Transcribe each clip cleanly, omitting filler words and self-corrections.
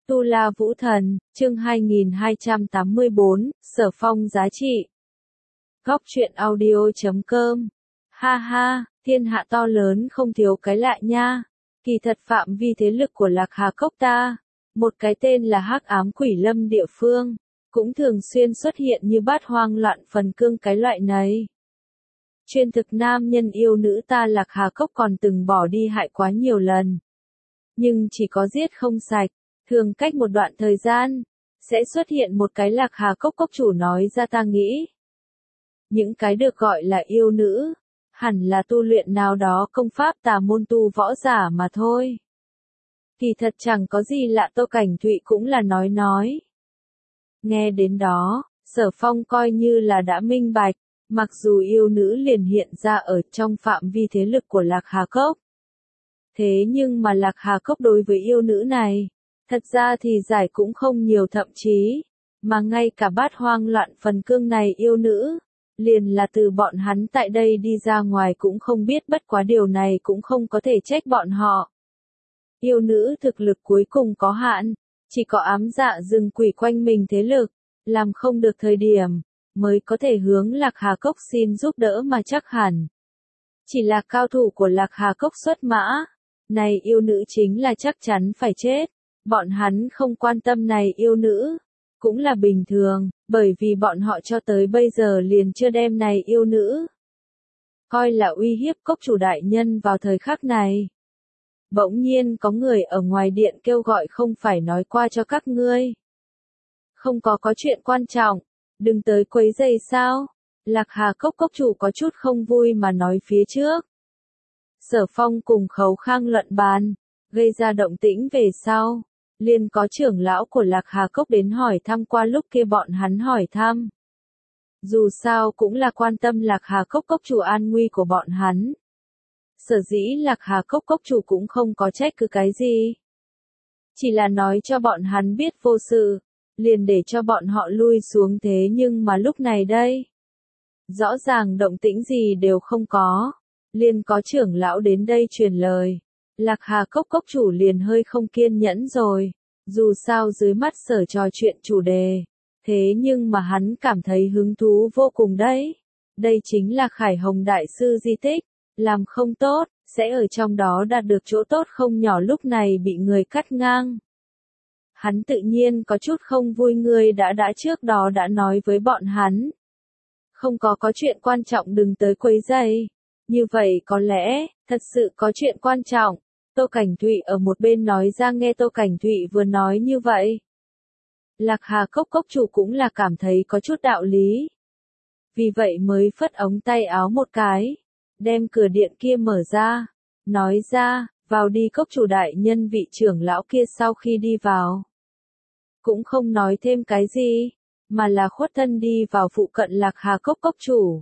Tu La Vũ Thần, chương 2284, Sở Phong giá trị. Góc truyện audio.com. Ha ha, thiên hạ to lớn không thiếu cái lạ nha. Kỳ thật phạm vi thế lực của Lạc Hà Cốc ta, một cái tên là Hắc Ám Quỷ Lâm địa phương, cũng thường xuyên xuất hiện như bát hoang loạn phần cương cái loại này. Chuyên thực nam nhân yêu nữ ta Lạc Hà Cốc còn từng bỏ đi hại quá nhiều lần. Nhưng chỉ có giết không sạch. Thường cách một đoạn thời gian, sẽ xuất hiện một cái Lạc Hà Cốc cốc chủ nói ra ta nghĩ. Những cái được gọi là yêu nữ, hẳn là tu luyện nào đó công pháp tà môn tu võ giả mà thôi. Kỳ thật chẳng có gì lạ, Tô Cảnh Thụy cũng là nói. Nghe đến đó, Sở Phong coi như là đã minh bạch, mặc dù yêu nữ liền hiện ra ở trong phạm vi thế lực của Lạc Hà Cốc. Thế nhưng mà Lạc Hà Cốc đối với yêu nữ này, thật ra thì giải cũng không nhiều, thậm chí, mà ngay cả bát hoang loạn phần cương này yêu nữ, liền là từ bọn hắn tại đây đi ra ngoài cũng không biết, bất quá điều này cũng không có thể trách bọn họ. Yêu nữ thực lực cuối cùng có hạn, chỉ có ám dạ rừng quỷ quanh mình thế lực, làm không được thời điểm, mới có thể hướng Lạc Hà Cốc xin giúp đỡ mà chắc hẳn. Chỉ là cao thủ của Lạc Hà Cốc xuất mã, này yêu nữ chính là chắc chắn phải chết. Bọn hắn không quan tâm này yêu nữ, cũng là bình thường, bởi vì bọn họ cho tới bây giờ liền chưa đem này yêu nữ coi là uy hiếp cốc chủ đại nhân vào thời khắc này. Bỗng nhiên có người ở ngoài điện kêu gọi, không phải nói qua cho các ngươi. Không có chuyện quan trọng, đừng tới quấy rầy sao? Lạc Hà Cốc cốc chủ có chút không vui mà nói phía trước. Sở Phong cùng Khấu Khang luận bàn, gây ra động tĩnh về sau. Liền có trưởng lão của Lạc Hà Cốc đến hỏi thăm, qua lúc kia bọn hắn hỏi thăm. Dù sao cũng là quan tâm Lạc Hà Cốc cốc chủ an nguy của bọn hắn. Sở dĩ Lạc Hà Cốc cốc chủ cũng không có trách cứ cái gì. Chỉ là nói cho bọn hắn biết vô sự, liền để cho bọn họ lui xuống, thế nhưng mà lúc này đây. Rõ ràng động tĩnh gì đều không có, liền có trưởng lão đến đây truyền lời. Lạc Hà Cốc cốc chủ liền hơi không kiên nhẫn rồi, dù sao dưới mắt sở trò chuyện chủ đề, thế nhưng mà hắn cảm thấy hứng thú vô cùng đấy. Đây chính là Khải Hồng Đại Sư di tích, làm không tốt, sẽ ở trong đó đạt được chỗ tốt không nhỏ, lúc này bị người cắt ngang. Hắn tự nhiên có chút không vui, người đã trước đó đã nói với bọn hắn. Không có chuyện quan trọng đừng tới quấy rầy, như vậy có lẽ, thật sự có chuyện quan trọng. Tô Cảnh Thụy ở một bên nói ra, nghe Tô Cảnh Thụy vừa nói như vậy. Lạc Hà Cốc cốc chủ cũng là cảm thấy có chút đạo lý. Vì vậy mới phất ống tay áo một cái, đem cửa điện kia mở ra, nói ra, vào đi. Cốc chủ đại nhân vị trưởng lão kia sau khi đi vào, cũng không nói thêm cái gì, mà là khuất thân đi vào phụ cận Lạc Hà Cốc cốc chủ.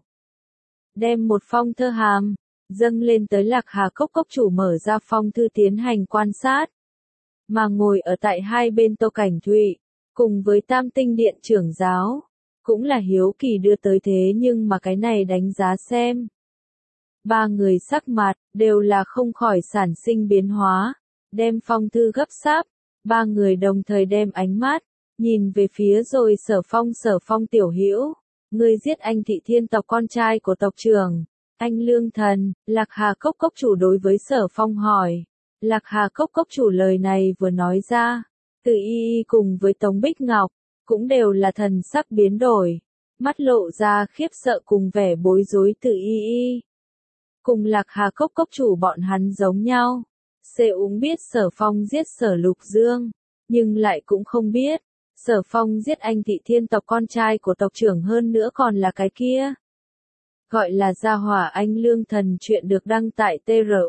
Đem một phong thơ hàm dâng lên tới Lạc Hà Cốc cốc chủ, mở ra phong thư tiến hành quan sát. Mà ngồi ở tại hai bên Tô Cảnh Thụy, cùng với Tam Tinh Điện trưởng giáo, cũng là hiếu kỳ đưa tới, thế nhưng mà cái này đánh giá xem. Ba người sắc mặt, đều là không khỏi sản sinh biến hóa, đem phong thư gấp sáp, ba người đồng thời đem ánh mắt, nhìn về phía rồi Sở Phong tiểu hữu, ngươi giết anh Thị Thiên tộc con trai của tộc trưởng. Anh Lương Thần, Lạc Hà Cốc cốc chủ đối với Sở Phong hỏi. Lạc Hà Cốc cốc chủ lời này vừa nói ra, Từ Y cùng với Tống Bích Ngọc, cũng đều là thần sắc biến đổi, mắt lộ ra khiếp sợ cùng vẻ bối rối. Từ Y cùng Lạc Hà Cốc cốc chủ bọn hắn giống nhau. Cũng biết Sở Phong giết Sở Lục Dương, nhưng lại cũng không biết, Sở Phong giết anh Thị Thiên tộc con trai của tộc trưởng, hơn nữa còn là cái kia. Gọi là Gia Hỏa Anh Lương Thần. Chuyện được đăng tại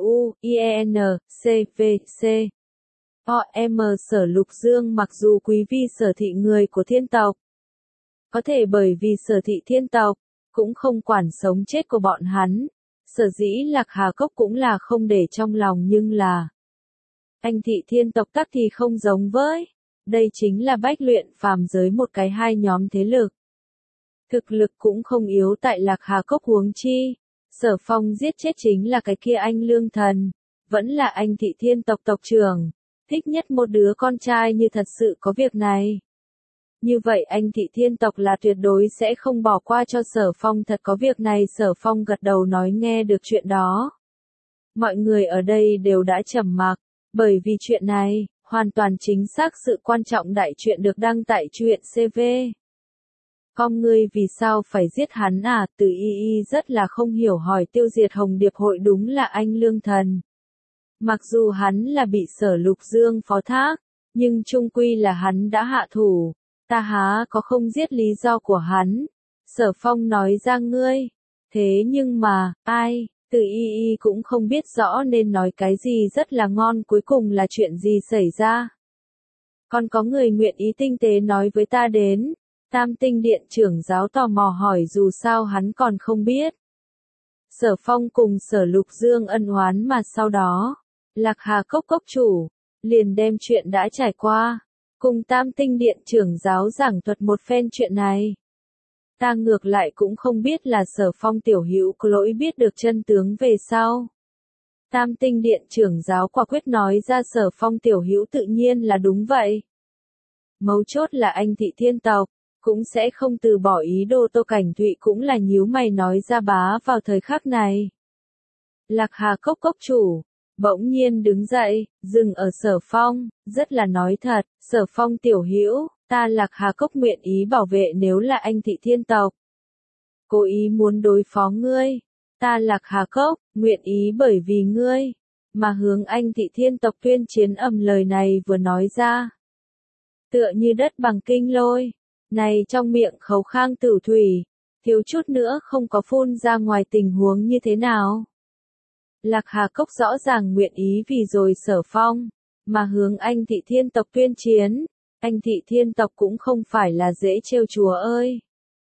TRUINCVC.OM. Sở Lục Dương mặc dù quý vi Sở thị người của thiên tộc, có thể bởi vì Sở thị thiên tộc, cũng không quản sống chết của bọn hắn. Sở dĩ Lạc Hà Cốc cũng là không để trong lòng, nhưng là anh Thị Thiên tộc tắc thì không giống với. Đây chính là bách luyện phàm giới một cái hai nhóm thế lực. Thực lực cũng không yếu tại Lạc Hà Cốc, huống chi. Sở Phong giết chết chính là cái kia anh Lương Thần, vẫn là anh Thị Thiên tộc tộc trưởng. thích nhất một đứa con trai như thật sự có việc này. Như vậy anh Thị Thiên Tộc là tuyệt đối sẽ không bỏ qua cho Sở Phong thật có việc này. Sở Phong gật đầu nói nghe được chuyện đó. Mọi người ở đây đều đã trầm mặc, bởi vì chuyện này, hoàn toàn chính xác sự quan trọng đại chuyện được đăng tại truyện CV. Con ngươi vì sao phải giết hắn à? Từ y rất là không hiểu hỏi tiêu diệt Hồng Điệp hội đúng là anh Lương Thần. Mặc dù hắn là bị Sở Lục Dương phó thác, nhưng chung quy là hắn đã hạ thủ. Ta há có không giết lý do của hắn. Sở Phong nói ra ngươi. Thế nhưng mà, ai, Từ y cũng không biết rõ nên nói cái gì rất là ngon cuối cùng là chuyện gì xảy ra. Còn có người nguyện ý tinh tế nói với ta đến. Tam Tinh Điện trưởng giáo tò mò hỏi dù sao hắn còn không biết. Sở Phong cùng Sở Lục Dương ân oán mà sau đó, Lạc Hà Cốc cốc chủ, liền đem chuyện đã trải qua, cùng Tam Tinh Điện trưởng giáo giảng thuật một phen chuyện này. Ta ngược lại cũng không biết là Sở Phong tiểu hữu có lỗi biết được chân tướng về sau. Tam Tinh Điện trưởng giáo quả quyết nói ra Sở Phong tiểu hữu tự nhiên là đúng vậy. Mấu chốt là anh Thị Thiên Tộc cũng sẽ không từ bỏ ý đồ. Tô Cảnh Thụy cũng là nhíu mày nói ra bá vào thời khắc này. Lạc Hà Cốc cốc chủ, bỗng nhiên đứng dậy, dừng ở Sở Phong, rất là nói thật, Sở Phong tiểu hữu, ta Lạc Hà Cốc nguyện ý bảo vệ nếu là anh Thị Thiên Tộc. Cố ý muốn đối phó ngươi, ta Lạc Hà Cốc, nguyện ý bởi vì ngươi, mà hướng anh Thị Thiên Tộc tuyên chiến. Lời này vừa nói ra, tựa như đất bằng kinh lôi. Này trong miệng Khấu Khang Tử thủy, thiếu chút nữa không có phun ra ngoài. Tình huống như thế nào? Lạc Hà Cốc rõ ràng nguyện ý vì rồi Sở Phong, mà hướng anh Thị Thiên Tộc tuyên chiến. Anh Thị Thiên Tộc cũng không phải là dễ trêu chúa ơi.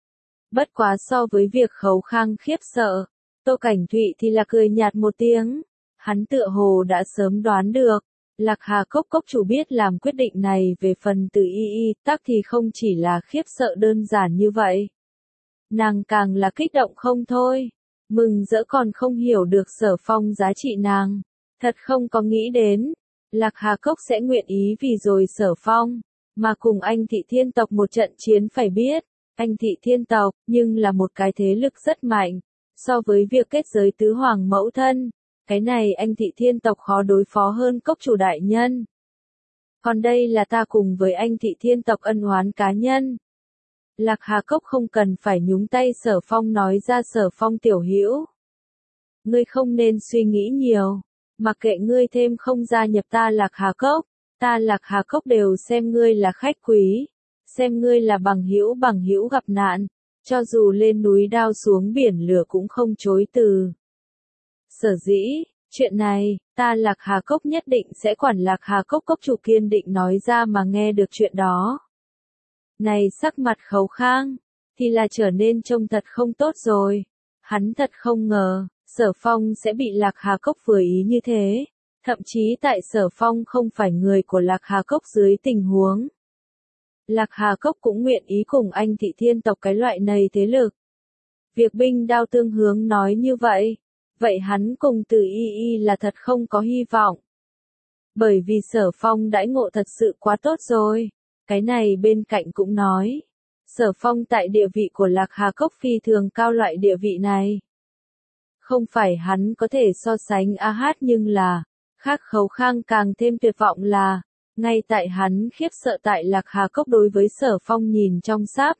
Bất quá so với việc Khấu Khang khiếp sợ, Tô Cảnh Thụy thì là cười nhạt một tiếng. Hắn tựa hồ đã sớm đoán được. Lạc Hà Cốc cốc chủ biết làm quyết định này. Về phần Từ y tắc thì không chỉ là khiếp sợ đơn giản như vậy. Nàng càng là kích động không thôi. Mừng rỡ còn không hiểu được Sở Phong giá trị nàng. Thật không có nghĩ đến. Lạc Hà Cốc sẽ nguyện ý vì rồi Sở Phong. Mà cùng anh Thị Thiên Tộc một trận chiến. Phải biết, anh Thị Thiên Tộc nhưng là một cái thế lực rất mạnh. So với việc kết giới tứ hoàng mẫu thân, cái này anh Thị Thiên Tộc khó đối phó hơn cốc chủ đại nhân. Còn đây là ta cùng với anh Thị Thiên Tộc ân oán cá nhân. Lạc Hà Cốc không cần phải nhúng tay. Sở Phong nói ra Sở Phong tiểu hữu. Ngươi không nên suy nghĩ nhiều. Mặc kệ ngươi thêm không gia nhập ta Lạc Hà Cốc. Ta Lạc Hà Cốc đều xem ngươi là khách quý. Xem ngươi là bằng hữu gặp nạn. Cho dù lên núi đao xuống biển lửa cũng không chối từ. Sở dĩ, chuyện này, ta Lạc Hà Cốc nhất định sẽ quản. Lạc Hà Cốc cốc chủ kiên định nói ra. Mà nghe được chuyện đó. Này sắc mặt Khấu Khang, thì là trở nên trông thật không tốt rồi. Hắn thật không ngờ, Sở Phong sẽ bị Lạc Hà Cốc vừa ý như thế. Thậm chí tại Sở Phong không phải người của Lạc Hà Cốc dưới tình huống. Lạc Hà Cốc cũng nguyện ý cùng anh Thị Thiên Tộc cái loại này thế lực. Việc binh đao tương hướng nói như vậy. Vậy hắn cùng Từ y là thật không có hy vọng. Bởi vì Sở Phong đãi ngộ thật sự quá tốt rồi. Cái này bên cạnh cũng nói. Sở Phong tại địa vị của Lạc Hà Cốc phi thường cao. Loại địa vị này không phải hắn có thể so sánh hát nhưng là, khác Khấu Khang càng thêm tuyệt vọng là, ngay tại hắn khiếp sợ tại Lạc Hà Cốc đối với Sở Phong nhìn trong sáp.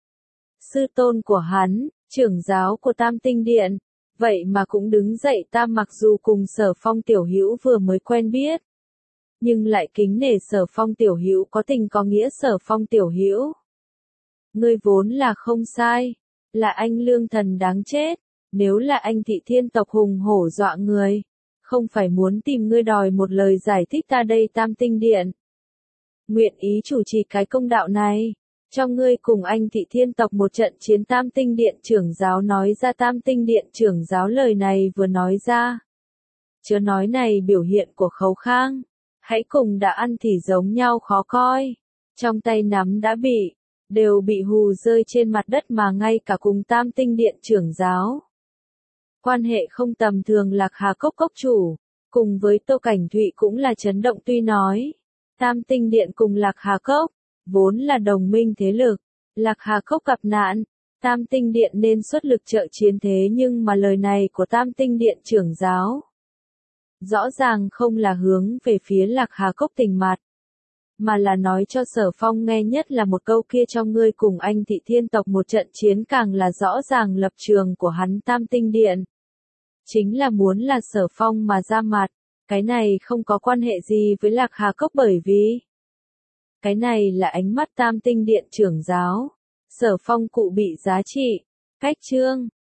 Sư tôn của hắn, trưởng giáo của Tam Tinh Điện, vậy mà cũng đứng dậy. Ta mặc dù cùng Sở Phong tiểu hữu vừa mới quen biết, nhưng lại kính nể Sở Phong tiểu hữu có tình có nghĩa. Sở Phong tiểu hữu, ngươi vốn là không sai, là anh Lương Thần đáng chết. Nếu là anh Thị Thiên Tộc hùng hổ dọa người, không phải muốn tìm ngươi đòi một lời giải thích. Ta đây Tam Tinh Điện nguyện ý chủ trì cái công đạo này, cho ngươi cùng anh Thị Thiên Tộc một trận chiến. Tam Tinh Điện trưởng giáo nói ra. Tam Tinh Điện trưởng giáo lời này vừa nói ra, chớ nói này biểu hiện của Khấu Khang, hãy cùng đã ăn thì giống nhau khó coi. Trong tay nắm đã đều bị hù rơi trên mặt đất. Mà ngay cả cùng Tam Tinh Điện trưởng giáo quan hệ không tầm thường Lạc Hà Cốc cốc chủ, Cùng với Tô Cảnh Thụy cũng là chấn động tuy nói. Tam Tinh Điện cùng Lạc Hà Cốc, vốn là đồng minh thế lực. Lạc Hà Cốc gặp nạn, Tam Tinh Điện nên xuất lực trợ chiến thế nhưng mà lời này của Tam Tinh Điện trưởng giáo. Rõ ràng không là hướng về phía Lạc Hà Cốc tình mặt. Mà là nói cho Sở Phong nghe nhất là một câu kia trong ngươi cùng anh thị thiên tộc một trận chiến càng là rõ ràng lập trường của hắn Tam Tinh Điện. Chính là muốn là Sở Phong mà ra mặt, cái này không có quan hệ gì với Lạc Hà Cốc bởi vì cái này là ánh mắt Tam Tinh Điện trưởng giáo. Sở Phong cụ bị giá trị. Cách chương